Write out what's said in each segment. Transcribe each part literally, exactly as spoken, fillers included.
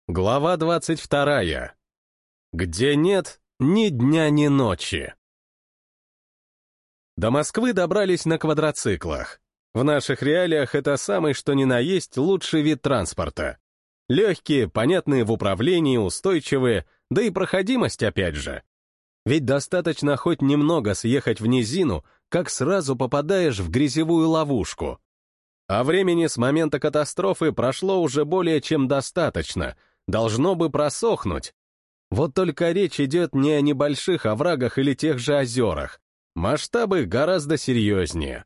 Глава двадцать вторая. Где нет ни дня, ни ночи. До Москвы добрались на квадроциклах. В наших реалиях это самый что ни на есть лучший вид транспорта. Легкие, понятные в управлении, устойчивые, да и проходимость опять же. Ведь достаточно хоть немного съехать в низину, как сразу попадаешь в грязевую ловушку. А времени с момента катастрофы прошло уже более чем достаточно, должно бы просохнуть. Вот только речь идет не о небольших оврагах или тех же озерах. Масштабы гораздо серьезнее.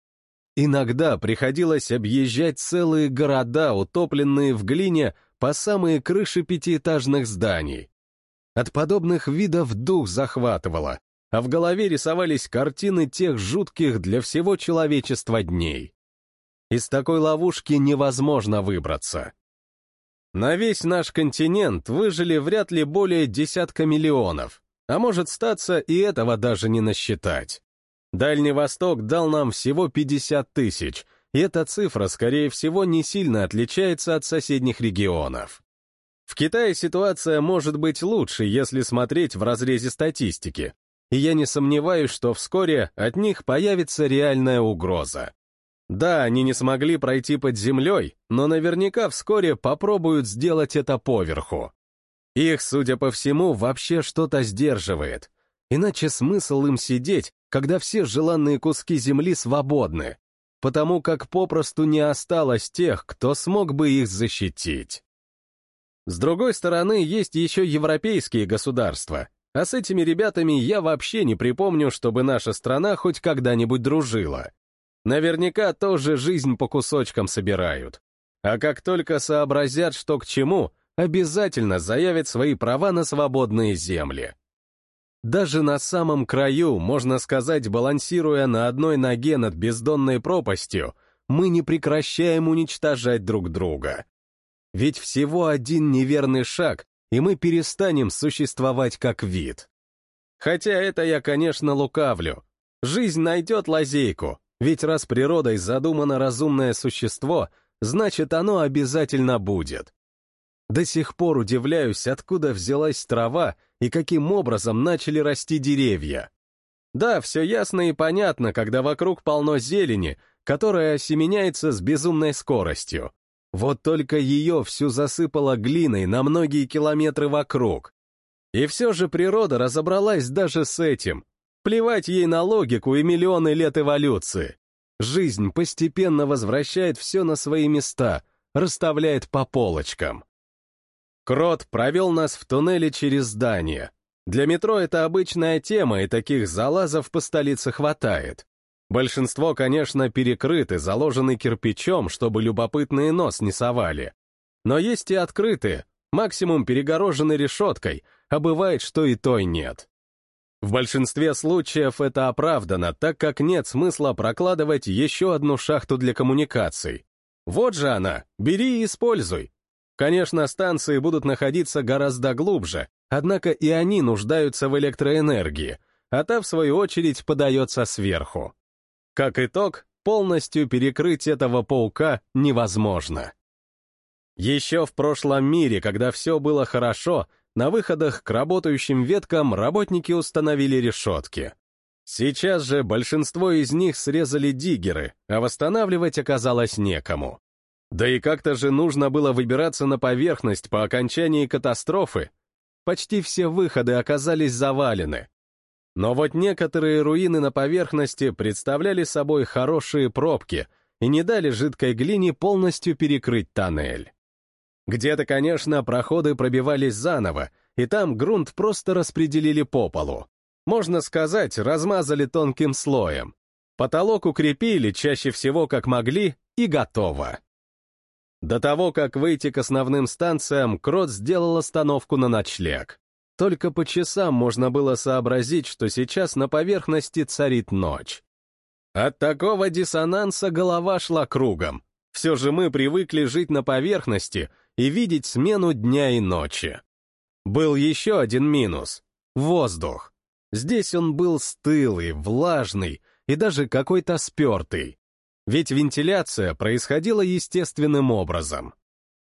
Иногда приходилось объезжать целые города, утопленные в глине по самые крыши пятиэтажных зданий. От подобных видов дух захватывало, а в голове рисовались картины тех жутких для всего человечества дней. Из такой ловушки невозможно выбраться. На весь наш континент выжили вряд ли более десятка миллионов, а может статься и этого даже не насчитать. Дальний Восток дал нам всего пятьдесят тысяч, и эта цифра, скорее всего, не сильно отличается от соседних регионов. В Китае ситуация может быть лучше, если смотреть в разрезе статистики, и я не сомневаюсь, что вскоре от них появится реальная угроза. Да, они не смогли пройти под землей, но наверняка вскоре попробуют сделать это поверху. Их, судя по всему, вообще что-то сдерживает. Иначе смысл им сидеть, когда все желанные куски земли свободны, потому как попросту не осталось тех, кто смог бы их защитить. С другой стороны, есть еще европейские государства, а с этими ребятами я вообще не припомню, чтобы наша страна хоть когда-нибудь дружила. Наверняка тоже жизнь по кусочкам собирают. А как только сообразят, что к чему, обязательно заявят свои права на свободные земли. Даже на самом краю, можно сказать, балансируя на одной ноге над бездонной пропастью, мы не прекращаем уничтожать друг друга. Ведь всего один неверный шаг, и мы перестанем существовать как вид. Хотя это я, конечно, лукавлю. Жизнь найдет лазейку. Ведь раз природой задумано разумное существо, значит, оно обязательно будет. До сих пор удивляюсь, откуда взялась трава и каким образом начали расти деревья. Да, все ясно и понятно, когда вокруг полно зелени, которая осеменяется с безумной скоростью. Вот только ее всю засыпало глиной на многие километры вокруг. И все же природа разобралась даже с этим. Плевать ей на логику и миллионы лет эволюции. Жизнь постепенно возвращает все на свои места, расставляет по полочкам. Крот провел нас в туннеле через здание. Для метро это обычная тема, и таких залазов по столице хватает. Большинство, конечно, перекрыты, заложены кирпичом, чтобы любопытные нос не совали. Но есть и открытые, максимум перегорожены решеткой, а бывает, что и той нет. В большинстве случаев это оправдано, так как нет смысла прокладывать еще одну шахту для коммуникаций. Вот же она, бери и используй. Конечно, станции будут находиться гораздо глубже, однако и они нуждаются в электроэнергии, а та, в свою очередь, подается сверху. Как итог, полностью перекрыть этого паука невозможно. Еще в прошлом мире, когда все было хорошо, на выходах к работающим веткам работники установили решетки. Сейчас же большинство из них срезали диггеры, а восстанавливать оказалось некому. Да и как-то же нужно было выбираться на поверхность по окончании катастрофы. Почти все выходы оказались завалены. Но вот некоторые руины на поверхности представляли собой хорошие пробки и не дали жидкой глине полностью перекрыть тоннель. Где-то, конечно, проходы пробивались заново, и там грунт просто распределили по полу. Можно сказать, размазали тонким слоем. Потолок укрепили чаще всего как могли, и готово. До того, как выйти к основным станциям, Крот сделал остановку на ночлег. Только по часам можно было сообразить, что сейчас на поверхности царит ночь. От такого диссонанса голова шла кругом. Все же мы привыкли жить на поверхности и видеть смену дня и ночи. Был еще один минус — воздух. Здесь он был стылый, влажный и даже какой-то спертый. Ведь вентиляция происходила естественным образом.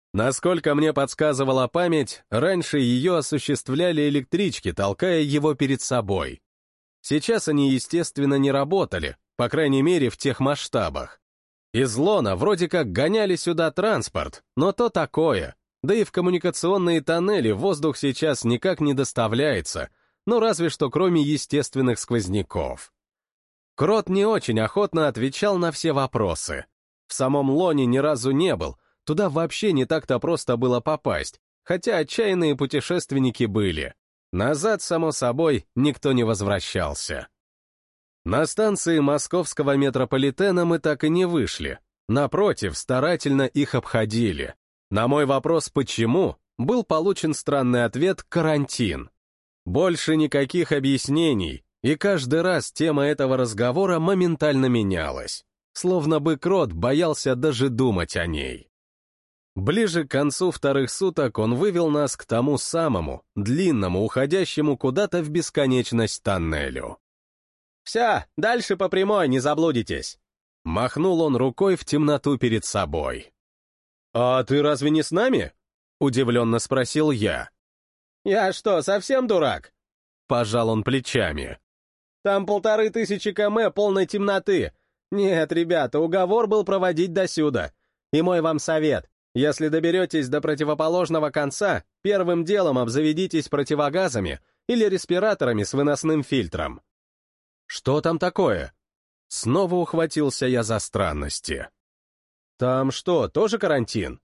Насколько мне подсказывала память, раньше ее осуществляли электрички, толкая его перед собой. Сейчас они, естественно, не работали, по крайней мере, в тех масштабах. Из Лона вроде как гоняли сюда транспорт, но то такое. Да и в коммуникационные тоннели воздух сейчас никак не доставляется, ну разве что кроме естественных сквозняков. Крот не очень охотно отвечал на все вопросы. В самом Лоне ни разу не был, туда вообще не так-то просто было попасть, хотя отчаянные путешественники были. Назад, само собой, никто не возвращался. На станции московского метрополитена мы так и не вышли. Напротив, старательно их обходили. На мой вопрос «почему?» был получен странный ответ «карантин». Больше никаких объяснений, и каждый раз тема этого разговора моментально менялась. Словно бы Крот боялся даже думать о ней. Ближе к концу вторых суток он вывел нас к тому самому, длинному, уходящему куда-то в бесконечность тоннелю. «Все, дальше по прямой, не заблудитесь!» Махнул он рукой в темноту перед собой. «А ты разве не с нами?» — удивленно спросил я. «Я что, совсем дурак?» — пожал он плечами. «Там полторы тысячи км полной темноты. Нет, ребята, уговор был проводить досюда. И мой вам совет. Если доберетесь до противоположного конца, первым делом обзаведитесь противогазами или респираторами с выносным фильтром». «Что там такое?» Снова ухватился я за странности. «Там что, тоже карантин?»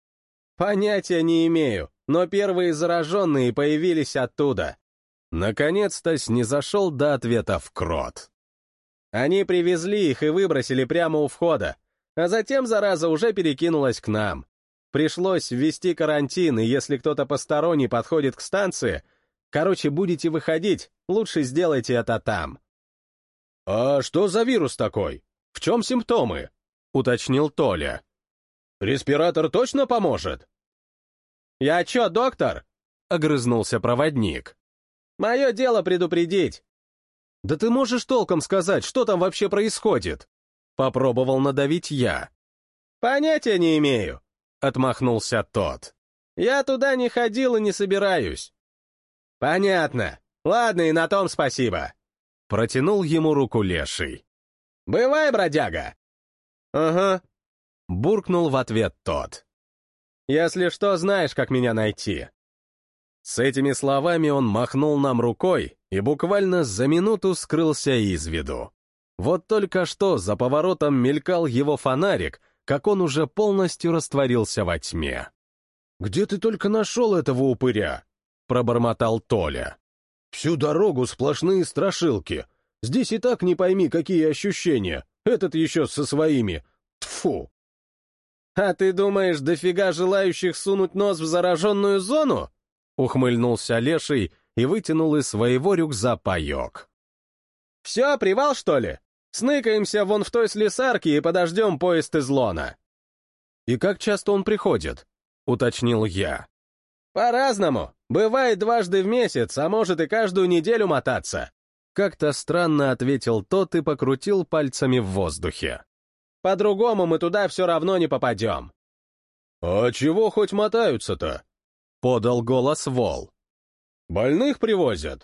«Понятия не имею, но первые зараженные появились оттуда». Наконец-то снизошел до ответов Крот. «Они привезли их и выбросили прямо у входа, а затем зараза уже перекинулась к нам. Пришлось ввести карантин, и если кто-то посторонний подходит к станции, короче, будете выходить, лучше сделайте это там». «А что за вирус такой? В чем симптомы?» — уточнил Толя. «Респиратор точно поможет?» «Я чё, доктор?» — огрызнулся проводник. «Мое дело предупредить». «Да ты можешь толком сказать, что там вообще происходит?» — попробовал надавить я. «Понятия не имею», — отмахнулся тот. «Я туда не ходил и не собираюсь». «Понятно. Ладно, и на том спасибо». Протянул ему руку леший. «Бывай, бродяга!» «Ага», — буркнул в ответ тот. «Если что, знаешь, как меня найти». С этими словами он махнул нам рукой и буквально за минуту скрылся из виду. Вот только что за поворотом мелькал его фонарик, как он уже полностью растворился во тьме. «Где ты только нашел этого упыря?» — пробормотал Толя. «Всю дорогу сплошные страшилки. Здесь и так не пойми, какие ощущения. Этот еще со своими. Тьфу!» «А ты думаешь, дофига желающих сунуть нос в зараженную зону?» — ухмыльнулся Леший и вытянул из своего рюкза паек. «Все, привал, что ли? Сныкаемся вон в той слесарке и подождем поезд из Лона». «И как часто он приходит?» — уточнил я. «По-разному. Бывает дважды в месяц, а может и каждую неделю мотаться». Как-то странно ответил тот и покрутил пальцами в воздухе. «По-другому мы туда все равно не попадем». «А чего хоть мотаются-то?» — подал голос Вол. «Больных привозят?»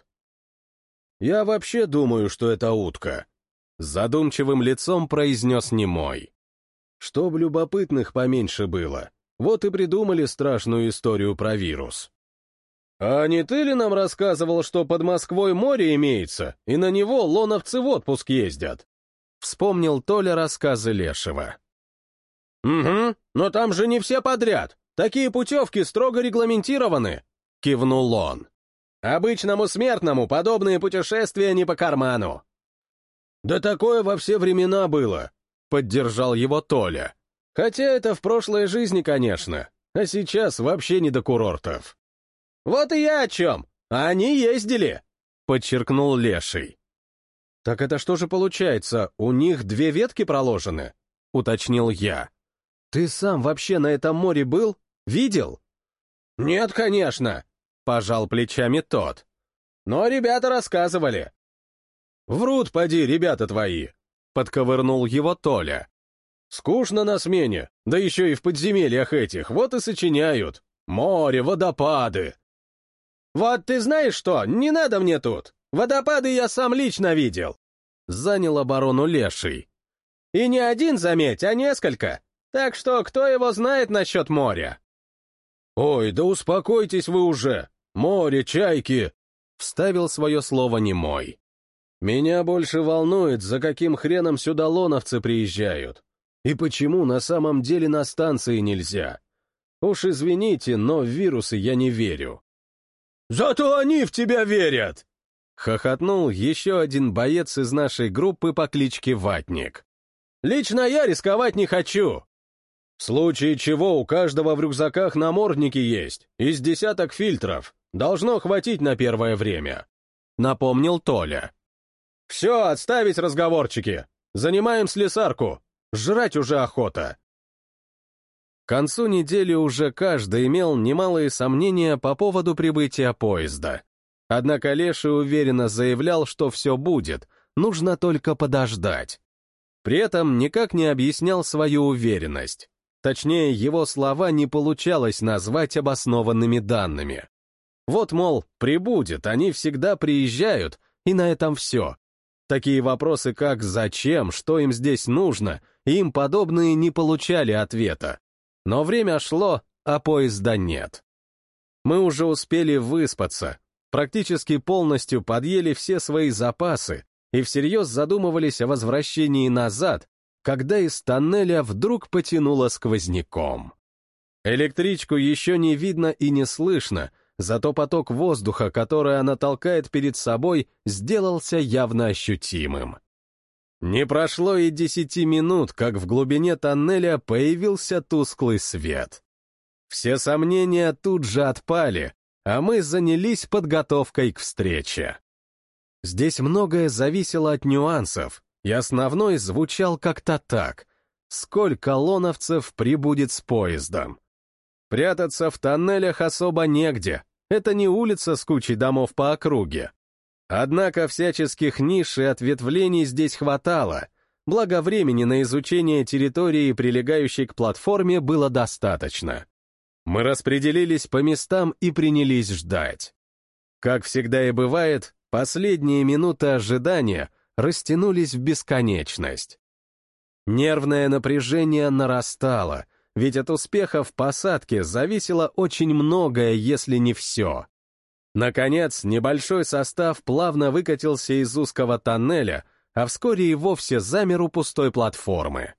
«Я вообще думаю, что это утка», — с задумчивым лицом произнес немой. «Чтоб любопытных поменьше было. Вот и придумали страшную историю про вирус». «А не ты ли нам рассказывал, что под Москвой море имеется, и на него лоновцы в отпуск ездят?» Вспомнил Толя рассказы Лешего. «Угу, но там же не все подряд. Такие путевки строго регламентированы», — кивнул он. «Обычному смертному подобные путешествия не по карману». «Да такое во все времена было», — поддержал его Толя. «Хотя это в прошлой жизни, конечно, а сейчас вообще не до курортов». «Вот и я о чем! А они ездили!» — подчеркнул Леший. «Так это что же получается, у них две ветки проложены?» — уточнил я. «Ты сам вообще на этом море был? Видел?» «Нет, конечно!» — пожал плечами тот. «Но ребята рассказывали». «Врут, поди, ребята твои!» — подковырнул его Толя. Скучно на смене, да еще и в подземельях этих, вот и сочиняют. Море, водопады. Вот ты знаешь что, не надо мне тут. Водопады я сам лично видел. Занял оборону Леший. И не один, заметь, а несколько. Так что кто его знает насчет моря? Ой, да успокойтесь вы уже. Море, чайки. Вставил свое слово немой. Меня больше волнует, за каким хреном сюда лоновцы приезжают. И почему на самом деле на станции нельзя? Уж извините, но в вирусы я не верю. «Зато они в тебя верят!» — хохотнул еще один боец из нашей группы по кличке Ватник. «Лично я рисковать не хочу. В случае чего у каждого в рюкзаках намордники есть, из десяток фильтров. Должно хватить на первое время», — напомнил Толя. «Все, отставить разговорчики. Занимаем слесарку. Жрать уже охота». К концу недели уже каждый имел немалые сомнения по поводу прибытия поезда. Однако Леший уверенно заявлял, что все будет, нужно только подождать. При этом никак не объяснял свою уверенность. Точнее, его слова не получалось назвать обоснованными данными. Вот, мол, прибудет, они всегда приезжают, и на этом все. Такие вопросы, как «зачем?», «что им здесь нужно?», и им подобные не получали ответа. Но время шло, а поезда нет. Мы уже успели выспаться, практически полностью подъели все свои запасы и всерьез задумывались о возвращении назад, когда из тоннеля вдруг потянуло сквозняком. Электричку еще не видно и не слышно, зато поток воздуха, который она толкает перед собой, сделался явно ощутимым. Не прошло и десяти минут, как в глубине тоннеля появился тусклый свет. Все сомнения тут же отпали, а мы занялись подготовкой к встрече. Здесь многое зависело от нюансов, и основной звучал как-то так: сколько лоновцев прибудет с поездом. Прятаться в тоннелях особо негде, это не улица с кучей домов по округе. Однако всяческих ниш и ответвлений здесь хватало, благо времени на изучение территории, прилегающей к платформе, было достаточно. Мы распределились по местам и принялись ждать. Как всегда и бывает, последние минуты ожидания растянулись в бесконечность. Нервное напряжение нарастало, ведь от успеха в посадке зависело очень многое, если не все. Наконец, небольшой состав плавно выкатился из узкого тоннеля, а вскоре и вовсе замер у пустой платформы.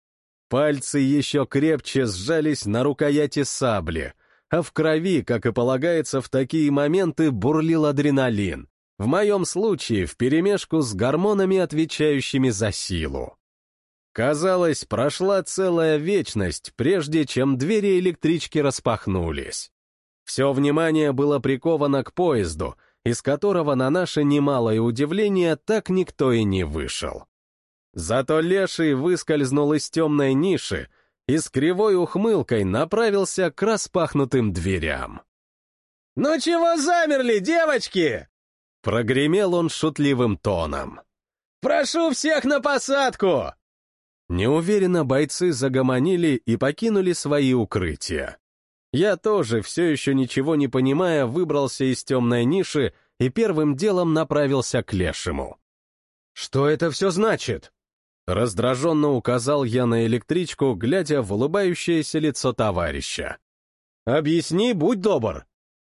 Пальцы еще крепче сжались на рукояти сабли, а в крови, как и полагается в такие моменты, бурлил адреналин, в моем случае вперемешку с гормонами, отвечающими за силу. Казалось, прошла целая вечность, прежде чем двери электрички распахнулись. Все внимание было приковано к поезду, из которого на наше немалое удивление так никто и не вышел. Зато Леший выскользнул из темной ниши и с кривой ухмылкой направился к распахнутым дверям. «Ну чего замерли, девочки?» — прогремел он шутливым тоном. «Прошу всех на посадку!» Неуверенно бойцы загомонили и покинули свои укрытия. Я тоже, все еще ничего не понимая, выбрался из темной ниши и первым делом направился к Лешему. «Что это все значит?» Раздраженно указал я на электричку, глядя в улыбающееся лицо товарища. «Объясни, будь добр».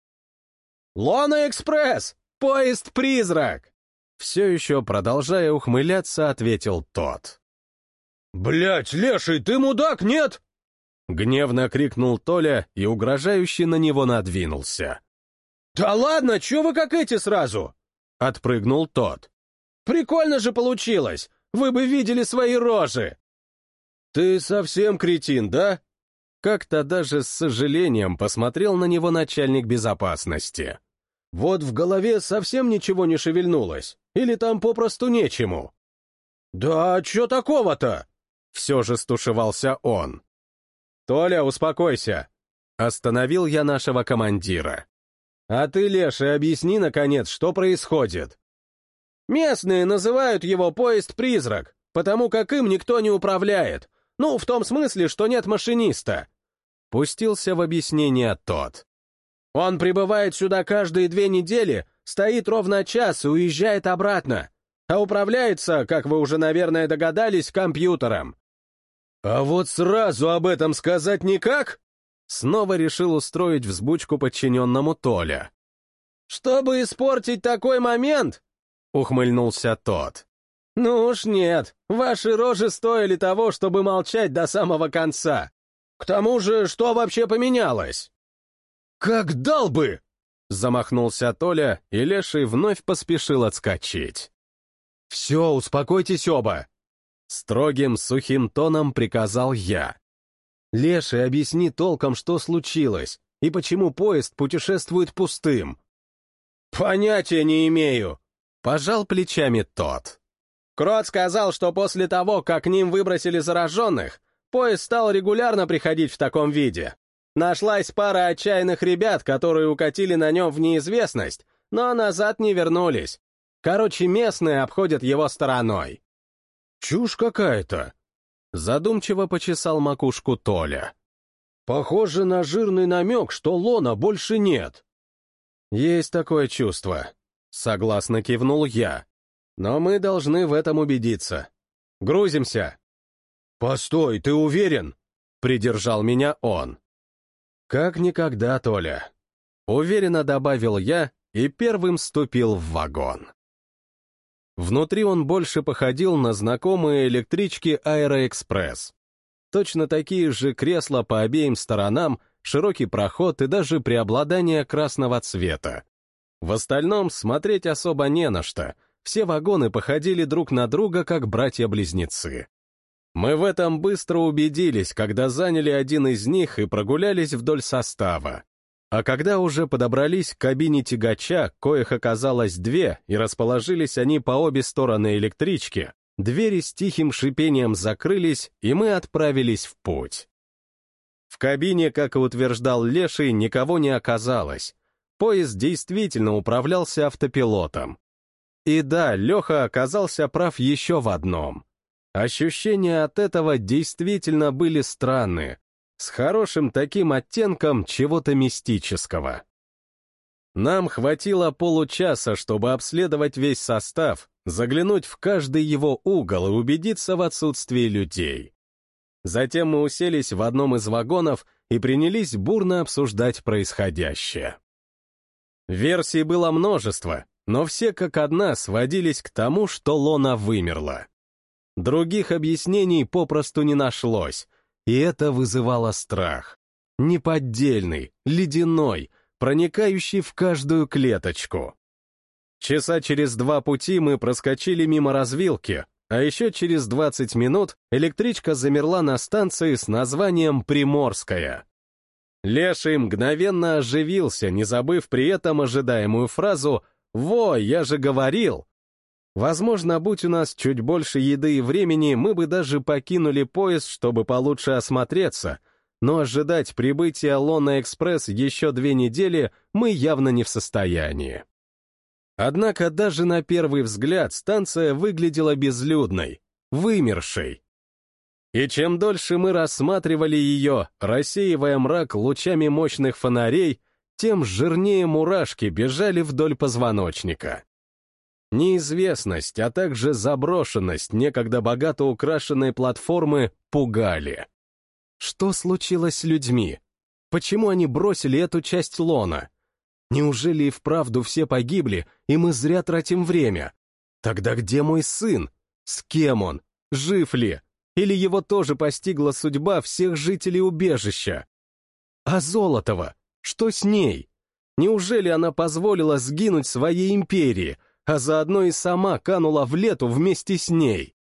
«Лона-экспресс! Поезд-призрак!» Все еще, продолжая ухмыляться, ответил тот. «Блядь, Леший, ты мудак, нет?» Гневно крикнул Толя и угрожающе на него надвинулся. «Да ладно, чё вы как эти сразу?» — отпрыгнул тот. «Прикольно же получилось! Вы бы видели свои рожи!» «Ты совсем кретин, да?» Как-то даже с сожалением посмотрел на него начальник безопасности. «Вот в голове совсем ничего не шевельнулось? Или там попросту нечему?» «Да чё такого-то?» — все же стушевался он. «Толя, успокойся!» — остановил я нашего командира. «А ты, Леша, объясни, наконец, что происходит?» «Местные называют его поезд-призрак, потому как им никто не управляет. Ну, в том смысле, что нет машиниста. Пустился в объяснение тот. Он прибывает сюда каждые две недели, стоит ровно час и уезжает обратно. А управляется, как вы уже, наверное, догадались, компьютером. А вот сразу об этом сказать никак? Снова решил устроить взбучку подчиненному Толя. «Чтобы испортить такой момент?» — ухмыльнулся тот. «Ну уж нет, ваши рожи стоили того, чтобы молчать до самого конца. К тому же, что вообще поменялось?» «Как дал бы!» — замахнулся Толя, и Леший вновь поспешил отскочить. «Все, успокойтесь оба!» Строгим, сухим тоном приказал я. «Леший, объясни толком, что случилось, и почему поезд путешествует пустым». «Понятия не имею», — пожал плечами тот. Крот сказал, что после того, как к ним выбросили зараженных, поезд стал регулярно приходить в таком виде. Нашлась пара отчаянных ребят, которые укатили на нем в неизвестность, но назад не вернулись. Короче, местные обходят его стороной. «Чушь какая-то», — задумчиво почесал макушку Толя. «Похоже на жирный намек, что Лона больше нет». «Есть такое чувство», — согласно кивнул я. «Но мы должны в этом убедиться. Грузимся». «Постой, ты уверен?» — придержал меня он. «Как никогда, Толя», — уверенно добавил я и первым ступил в вагон. Внутри он больше походил на знакомые электрички Аэроэкспресс. Точно такие же кресла по обеим сторонам, широкий проход и даже преобладание красного цвета. В остальном смотреть особо не на что, все вагоны походили друг на друга, как братья-близнецы. Мы в этом быстро убедились, когда заняли один из них и прогулялись вдоль состава. А когда уже подобрались к кабине тягача, коих оказалось две, и расположились они по обе стороны электрички, двери с тихим шипением закрылись, и мы отправились в путь. В кабине, как и утверждал Леший, никого не оказалось. Поезд действительно управлялся автопилотом. И да, Леха оказался прав еще в одном. Ощущения от этого действительно были странные, с хорошим таким оттенком чего-то мистического. Нам хватило получаса, чтобы обследовать весь состав, заглянуть в каждый его угол и убедиться в отсутствии людей. Затем мы уселись в одном из вагонов и принялись бурно обсуждать происходящее. Версий было множество, но все как одна сводились к тому, что Лона вымерла. Других объяснений попросту не нашлось, и это вызывало страх. Неподдельный, ледяной, проникающий в каждую клеточку. Часа через два пути мы проскочили мимо развилки, а еще через двадцать минут электричка замерла на станции с названием «Приморская». Леший мгновенно оживился, не забыв при этом ожидаемую фразу «Во, я же говорил!». Возможно, будь у нас чуть больше еды и времени, мы бы даже покинули поезд, чтобы получше осмотреться, но ожидать прибытия Лона-экспресс еще две недели мы явно не в состоянии. Однако даже на первый взгляд станция выглядела безлюдной, вымершей. И чем дольше мы рассматривали ее, рассеивая мрак лучами мощных фонарей, тем жирнее мурашки бежали вдоль позвоночника. Неизвестность, а также заброшенность некогда богато украшенной платформы пугали. Что случилось с людьми? Почему они бросили эту часть Лона? Неужели и вправду все погибли, и мы зря тратим время? Тогда где мой сын? С кем он? Жив ли? Или его тоже постигла судьба всех жителей убежища? А Золотова? Что с ней? Неужели она позволила сгинуть своей империи, а заодно и сама канула в лету вместе с ней?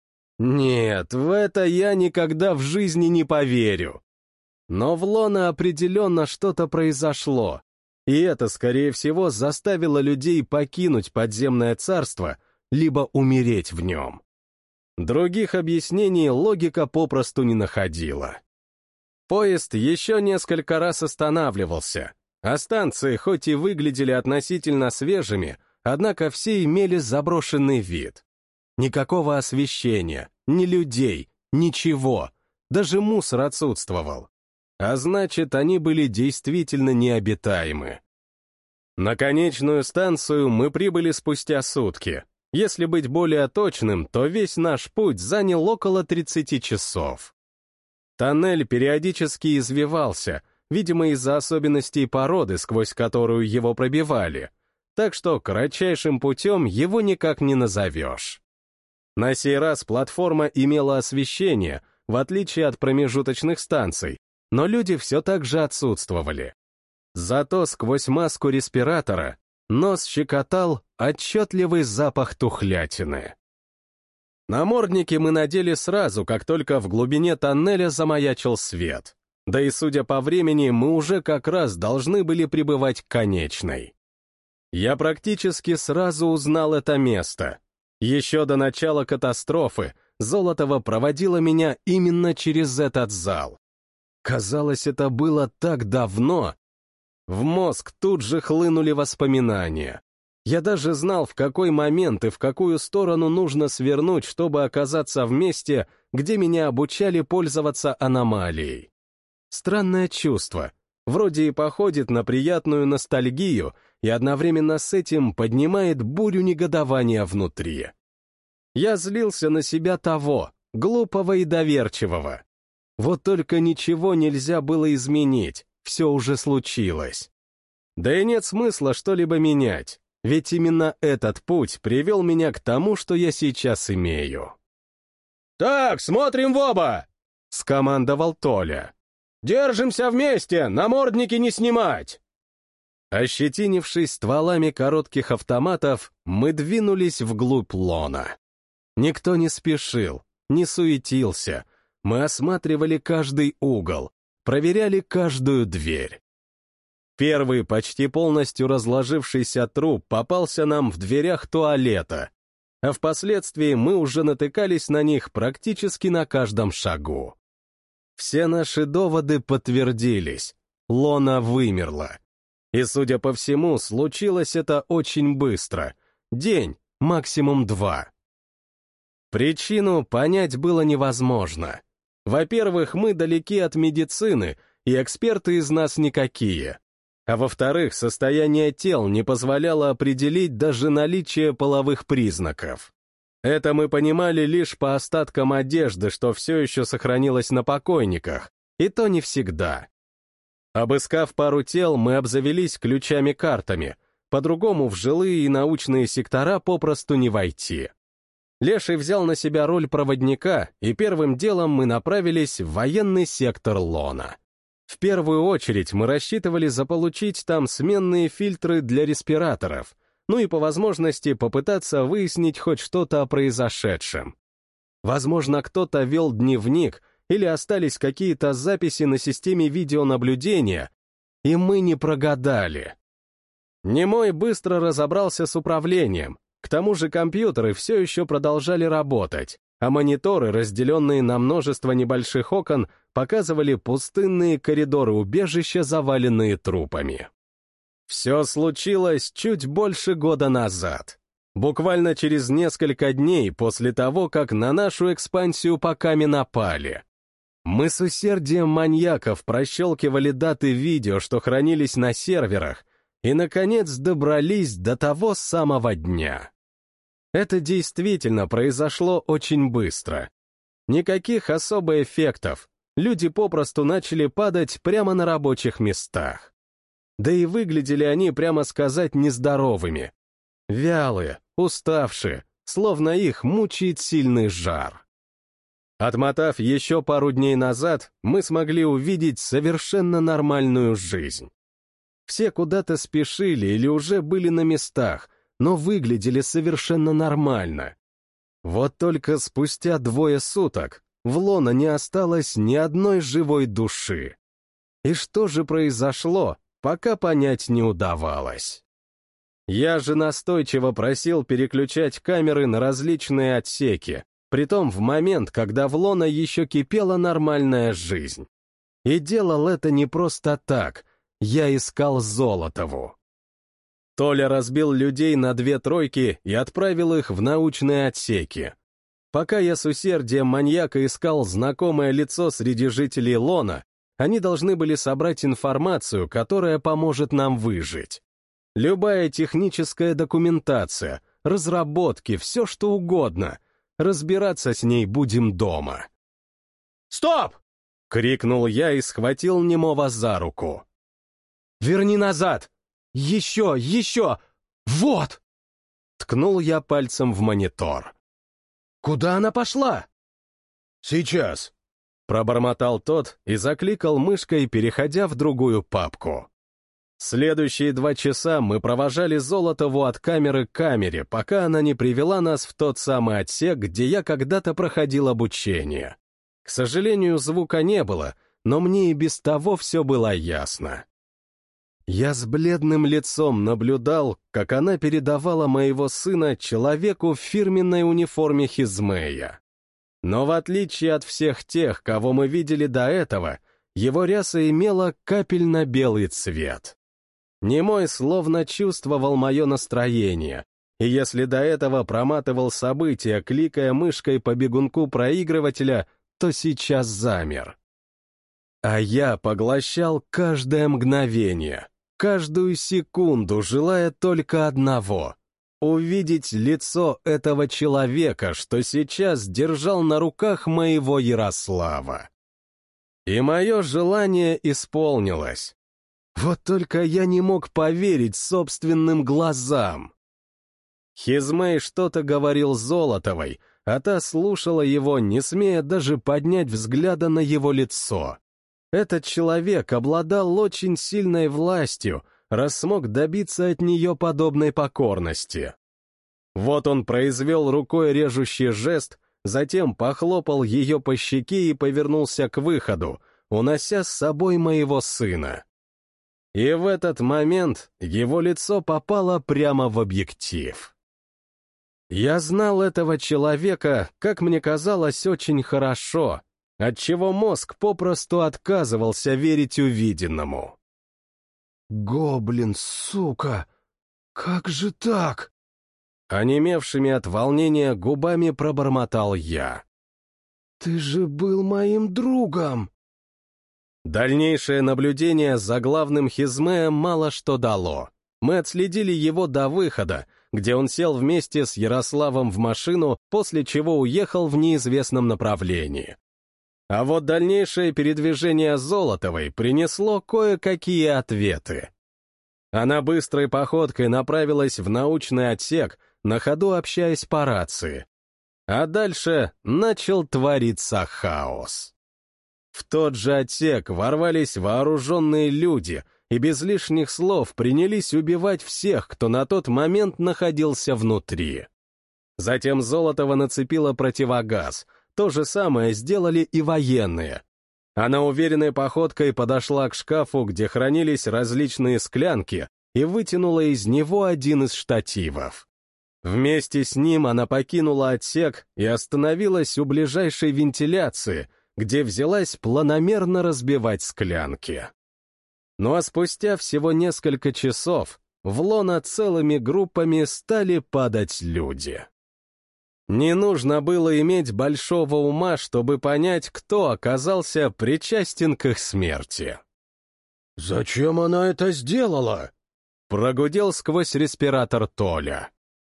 Нет, в это я никогда в жизни не поверю. Но в Лона определенно что-то произошло, и это, скорее всего, заставило людей покинуть подземное царство, либо умереть в нем. Других объяснений логика попросту не находила. Поезд еще несколько раз останавливался, а станции хоть и выглядели относительно свежими, однако все имели заброшенный вид. Никакого освещения, ни людей, ничего, даже мусор отсутствовал. А значит, они были действительно необитаемы. На конечную станцию мы прибыли спустя сутки. Если быть более точным, то весь наш путь занял около тридцати часов. Тоннель периодически извивался, видимо, из-за особенностей породы, сквозь которую его пробивали, так что кратчайшим путем его никак не назовешь. На сей раз платформа имела освещение, в отличие от промежуточных станций, но люди все так же отсутствовали. Зато сквозь маску респиратора нос щекотал отчетливый запах тухлятины. Намордники мы надели сразу, как только в глубине тоннеля замаячил свет. Да и, судя по времени, мы уже как раз должны были прибывать к конечной. Я практически сразу узнал это место. Еще до начала катастрофы Золотова проводила меня именно через этот зал. Казалось, это было так давно. В мозг тут же хлынули воспоминания. Я даже знал, в какой момент и в какую сторону нужно свернуть, чтобы оказаться в месте, где меня обучали пользоваться аномалией. Странное чувство. Вроде и походит на приятную ностальгию, и одновременно с этим поднимает бурю негодования внутри. Я злился на себя того, глупого и доверчивого. Вот только ничего нельзя было изменить, все уже случилось. Да и нет смысла что-либо менять, ведь именно этот путь привел меня к тому, что я сейчас имею. «Так, смотрим в оба!» — скомандовал Толя. «Держимся вместе, намордники не снимать!» Ощетинившись стволами коротких автоматов, мы двинулись вглубь лона. Никто не спешил, не суетился. Мы осматривали каждый угол, проверяли каждую дверь. Первый почти полностью разложившийся труп попался нам в дверях туалета, а впоследствии мы уже натыкались на них практически на каждом шагу. Все наши доводы подтвердились. Лона вымерла. И, судя по всему, случилось это очень быстро. День, максимум два. Причину понять было невозможно. Во-первых, мы далеки от медицины, и эксперты из нас никакие. А во-вторых, состояние тел не позволяло определить даже наличие половых признаков. Это мы понимали лишь по остаткам одежды, что все еще сохранилось на покойниках, и то не всегда. Обыскав пару тел, мы обзавелись ключами-картами, по-другому в жилые и научные сектора попросту не войти. Леший взял на себя роль проводника, и первым делом мы направились в военный сектор Лона. В первую очередь мы рассчитывали заполучить там сменные фильтры для респираторов, ну и по возможности попытаться выяснить хоть что-то о произошедшем. Возможно, кто-то вел дневник или остались какие-то записи на системе видеонаблюдения, и мы не прогадали. Немой быстро разобрался с управлением, к тому же компьютеры все еще продолжали работать, а мониторы, разделенные на множество небольших окон, показывали пустынные коридоры убежища, заваленные трупами. Все случилось чуть больше года назад. Буквально через несколько дней после того, как на нашу экспансию по Каме напали. Мы с усердием маньяков прощелкивали даты видео, что хранились на серверах, и, наконец, добрались до того самого дня. Это действительно произошло очень быстро. Никаких особо эффектов. Люди попросту начали падать прямо на рабочих местах. Да и выглядели они, прямо сказать, нездоровыми. Вялые, уставшие, словно их мучает сильный жар. Отмотав еще пару дней назад, мы смогли увидеть совершенно нормальную жизнь. Все куда-то спешили или уже были на местах, но выглядели совершенно нормально. Вот только спустя двое суток в Лоно не осталось ни одной живой души. И что же произошло, пока понять не удавалось. Я же настойчиво просил переключать камеры на различные отсеки, притом в момент, когда в Лоно еще кипела нормальная жизнь. И делал это не просто так, я искал Золотову. Толя разбил людей на две тройки и отправил их в научные отсеки. Пока я с усердием маньяка искал знакомое лицо среди жителей Лона, они должны были собрать информацию, которая поможет нам выжить. Любая техническая документация, разработки, все что угодно. Разбираться с ней будем дома. «Стоп!» — крикнул я и схватил немого за руку. «Верни назад! Еще, еще! Вот!» Ткнул я пальцем в монитор. «Куда она пошла?» «Сейчас», — пробормотал тот и закликал мышкой, переходя в другую папку. Следующие два часа мы провожали Золотову от камеры к камере, пока она не привела нас в тот самый отсек, где я когда-то проходил обучение. К сожалению, звука не было, но мне и без того все было ясно. Я с бледным лицом наблюдал, как она передавала моего сына человеку в фирменной униформе Хизмея. Но в отличие от всех тех, кого мы видели до этого, его ряса имела капельно-белый цвет. Немой словно чувствовал мое настроение, и если до этого проматывал события, кликая мышкой по бегунку проигрывателя, то сейчас замер. А я поглощал каждое мгновение, каждую секунду, желая только одного — увидеть лицо этого человека, что сейчас держал на руках моего Ярослава. И мое желание исполнилось. Вот только я не мог поверить собственным глазам. Хизмей что-то говорил Золотовой, а та слушала его, не смея даже поднять взгляда на его лицо. Этот человек обладал очень сильной властью, раз смог добиться от нее подобной покорности. Вот он произвел рукой режущий жест, затем похлопал ее по щеке и повернулся к выходу, унося с собой моего сына. И в этот момент его лицо попало прямо в объектив. Я знал этого человека, как мне казалось, очень хорошо, отчего мозг попросту отказывался верить увиденному. «Гоблин, сука! Как же так?» Онемевшими от волнения губами пробормотал я. «Ты же был моим другом!» Дальнейшее наблюдение за главным Хизмеем мало что дало. Мы отследили его до выхода, где он сел вместе с Ярославом в машину, после чего уехал в неизвестном направлении. А вот дальнейшее передвижение Золотовой принесло кое-какие ответы. Она быстрой походкой направилась в научный отсек, на ходу общаясь по рации. А дальше начал твориться хаос. В тот же отсек ворвались вооруженные люди и без лишних слов принялись убивать всех, кто на тот момент находился внутри. Затем Золотова нацепила противогаз, то же самое сделали и военные. Она уверенной походкой подошла к шкафу, где хранились различные склянки, и вытянула из него один из штативов. Вместе с ним она покинула отсек и остановилась у ближайшей вентиляции, где взялась планомерно разбивать склянки. Ну а спустя всего несколько часов в лоно целыми группами стали падать люди. Не нужно было иметь большого ума, чтобы понять, кто оказался причастен к их смерти. «Зачем она это сделала?» — прогудел сквозь респиратор Толя.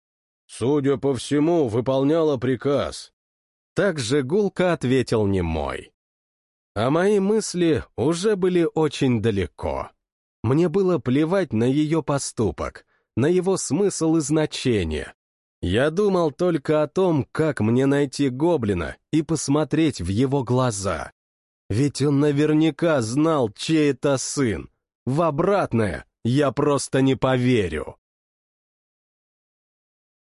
«Судя по всему, выполняла приказ». Так же гулко ответил немой. А мои мысли уже были очень далеко. Мне было плевать на ее поступок, на его смысл и значение. Я думал только о том, как мне найти гоблина и посмотреть в его глаза. Ведь он наверняка знал, чей это сын. В обратное я просто не поверю.